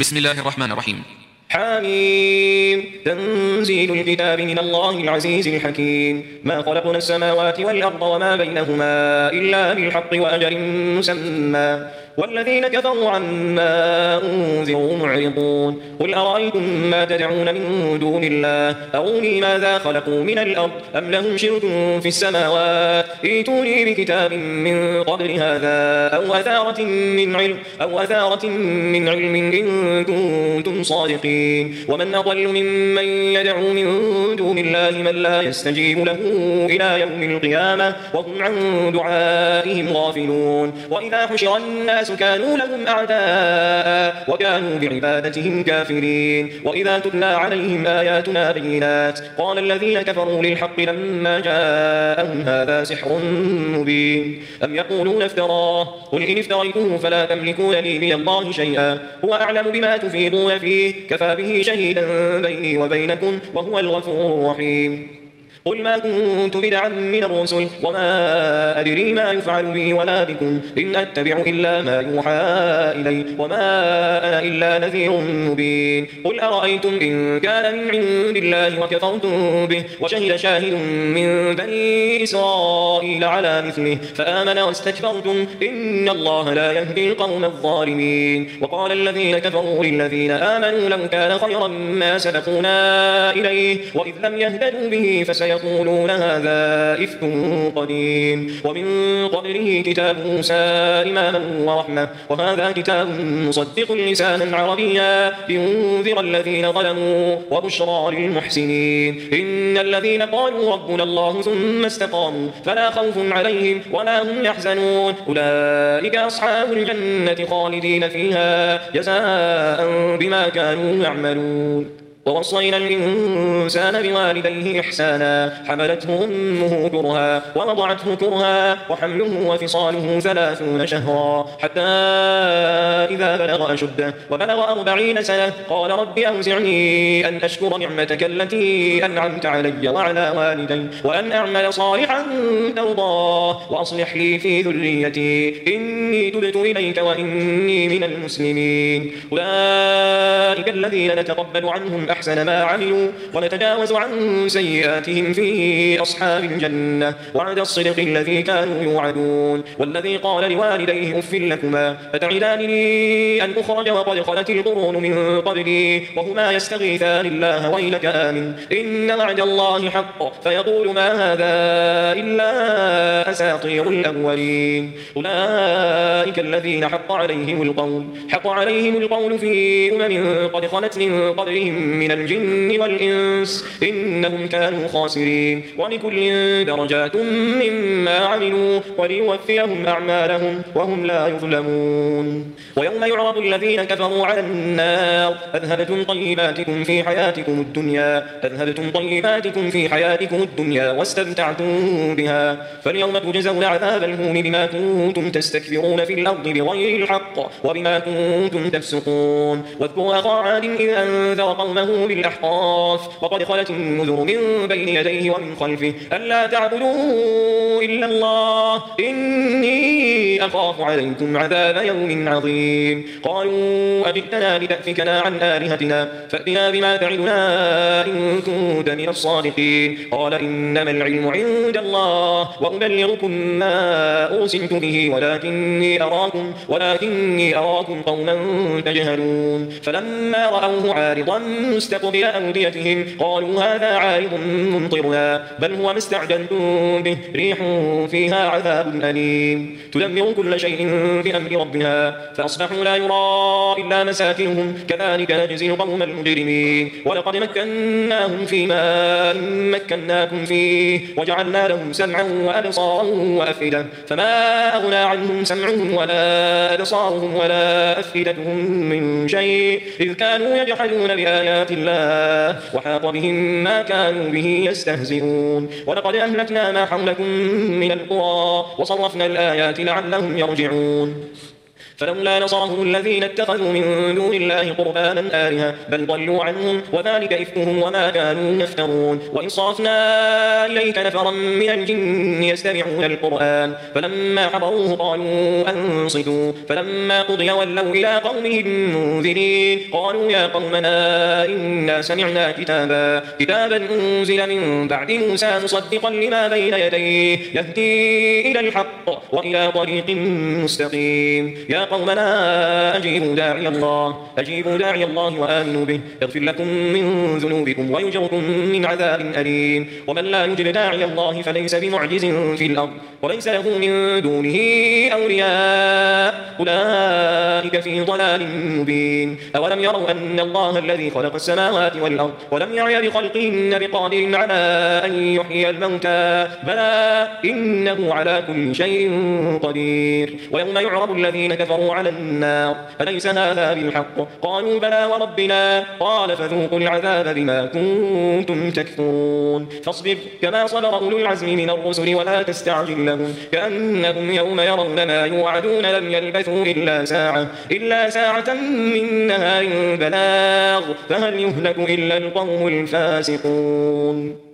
بسم الله الرحمن الرحيم. حميم تنزيل الكتاب من الله العزيز الحكيم. ما خلقنا السماوات والأرض وما بينهما إلا بالحق وأجل مسمى والذين كفروا عما أنذروا معرضون. قل أرأيتم ما تدعون من دون الله أروني ماذا خلقوا من الأرض أم لهم شرك في السماوات ائتوني بكتاب من قبل هذا أو أثارة من علم إن كنتم صادقين. ومن أضل ممن يدعو من دون الله من لا يستجيب له إلى يوم القيامة وهم عن دعائهم غافلون. وإذا حشر الناس كانوا لهم أعداء وكانوا بعبادتهم كافرين. وإذا تتلى عليهم آياتنا بينات قال الذين كفروا للحق لما جاءهم هذا سحر مبين أم يقولون افتراه قل إن افتريته فلا تملكون لي من الله شيئا هو أعلم بما تفيضون فيه كفى به شهيدا بيني وبينكم وهو الغفور الرحيم. قل ما كنت بدعا من الرسل وما أدري ما يفعل بي ولا بكم إن أتبع إلا ما يوحى إلي وما أنا إلا نذير مبين. قل أرأيتم إن كان من عند الله وكفرتم به وشهد شاهد من بني إسرائيل على مثله فآمن واستكبرتم إن الله لا يهدي القوم الظالمين. وقال الذين كفروا للذين آمنوا لو كان خيرا ما سبقونا إليه وإذ لم يهتدوا به يقولون هذا إفك قديم ومن قبله كتاب موسى إماما ورحمة وهذا كتاب مصدق لسانا عربيا لينذر الذين ظلموا وبشرى للمحسنين. إن الذين قالوا ربنا الله ثم استقاموا فلا خوف عليهم ولا هم يحزنون أولئك أصحاب الجنة خالدين فيها جزاء بما كانوا يعملون. ووصينا الإنسان بوالديه إحسانا حملته أمه كرها ووضعته كرها وحمله وفصاله 30 شهرا حتى إذا بلغ أشده وبلغ 40 سنة قال رب أوزعني أن أشكر نعمتك التي أنعمت علي وعلى والدي وأن أعمل صالحا ترضاه وأصلح لي في ذريتي إني تبت إليك وإني من المسلمين. أولئك الذين نتقبل عنهم أحسن ما عملوا ونتجاوز عن سيئاتهم في أصحاب الجنة وعد الصدق الذي كانوا يوعدون. والذي قال لوالديه أف لكما أتعدانني أن أخرج وقد خلت القرون من قبلي وهما يستغيثان الله ويلك آمن إن وعد الله حق فيقول ما هذا إلا أساطير الأولين. أولئك الذين حق عليهم القول في قد خلت من قبلهم من الجن والإنس إنهم كانوا خاسرين. ولكل درجات مما عملوا وليوفيهم أعمالهم وهم لا يظلمون. ويوم يعرض الذين كفروا على النار أذهبتم طيباتكم في حياتكم الدنيا واستمتعتم بها فاليوم تجزون عذاب الهون بما كنتم تستكبرون في الأرض بغير الحق وبما كنتم تفسقون. واذكروا أخا عاد إذ أنذر قومه بالأحقاف وقد خلت النذر من بين يديه ومن خلفه ألا تعبدوا إلا الله إني أخاف عليكم عذاب يوم عظيم. قالوا أجئتنا لتأفكنا عن آلهتنا فأتنا بما تعدنا إن كنت من الصادقين. قال إنما العلم عند الله وأبلغكم ما أرسلت به ولكني أراكم قوما تجهلون. فلما رأوه عارضا مستقبل أوديتهم قالوا هذا عارض ممطرنا بل هو ما استعجلتم به ريح فيها عذاب أليم تدمر كل شيء بأمر ربها فأصبحوا لا يرى إلا مساكنهم كذلك نجزي القوم المجرمين. ولقد مكناهم فيما مكناكم فيه وجعلنا لهم سمعا وأبصارا وأفئدة فما أغنى عنهم سمعهم ولا أبصارهم ولا أفئدتهم من شيء إذ كانوا يجحدون بآيات الله وحاق بهم ما كانوا به يستهزئون. ولقد أهلكنا ما حولكم من القرى وصرفنا الآيات لعلهم يرجعون. فلولا نصرهم الذين اتخذوا من دون الله قربانا آلهة بل ضلوا عنهم وذلك إفكهم وما كانوا يفترون. وإن صرفنا إليك نفرا من الجن يستمعون القرآن فلما حضروه قالوا أنصتوا فلما قضي ولوا إلى قومهم منذرين قالوا يا قومنا إنا سمعنا كتابا أنزل من بعد موسى مصدقا لما بين يديه يهدي إلى الحق وإلى طريق مستقيم يا قومنا أجيبوا داعي الله وآمنوا به يغفر لكم من ذنوبكم ويجركم من عذاب أليم. ومن لا يجب داعي الله فليس بمعجز في الأرض وليس له من دونه أولياء أولئك في ضلال مبين. أولم يروا أن الله الذي خلق السماوات والأرض ولم يعي بخلقهن بقادر على أن يحيي الموتى بلى إنه على كل شيء قدير. ويوم يعرض الذين كفروا على النار أليس هذا بالحق قالوا بلى وربنا قال فذوقوا العذاب بما كنتم تكفرون. فاصبر كما صبر أولو العزم من الرسل ولا تستعجل لهم كأنهم يوم يرون ما يوعدون لم يلبثوا إلا ساعة من نهار بلاغ فهل يهلك إلا القوم الفاسقون.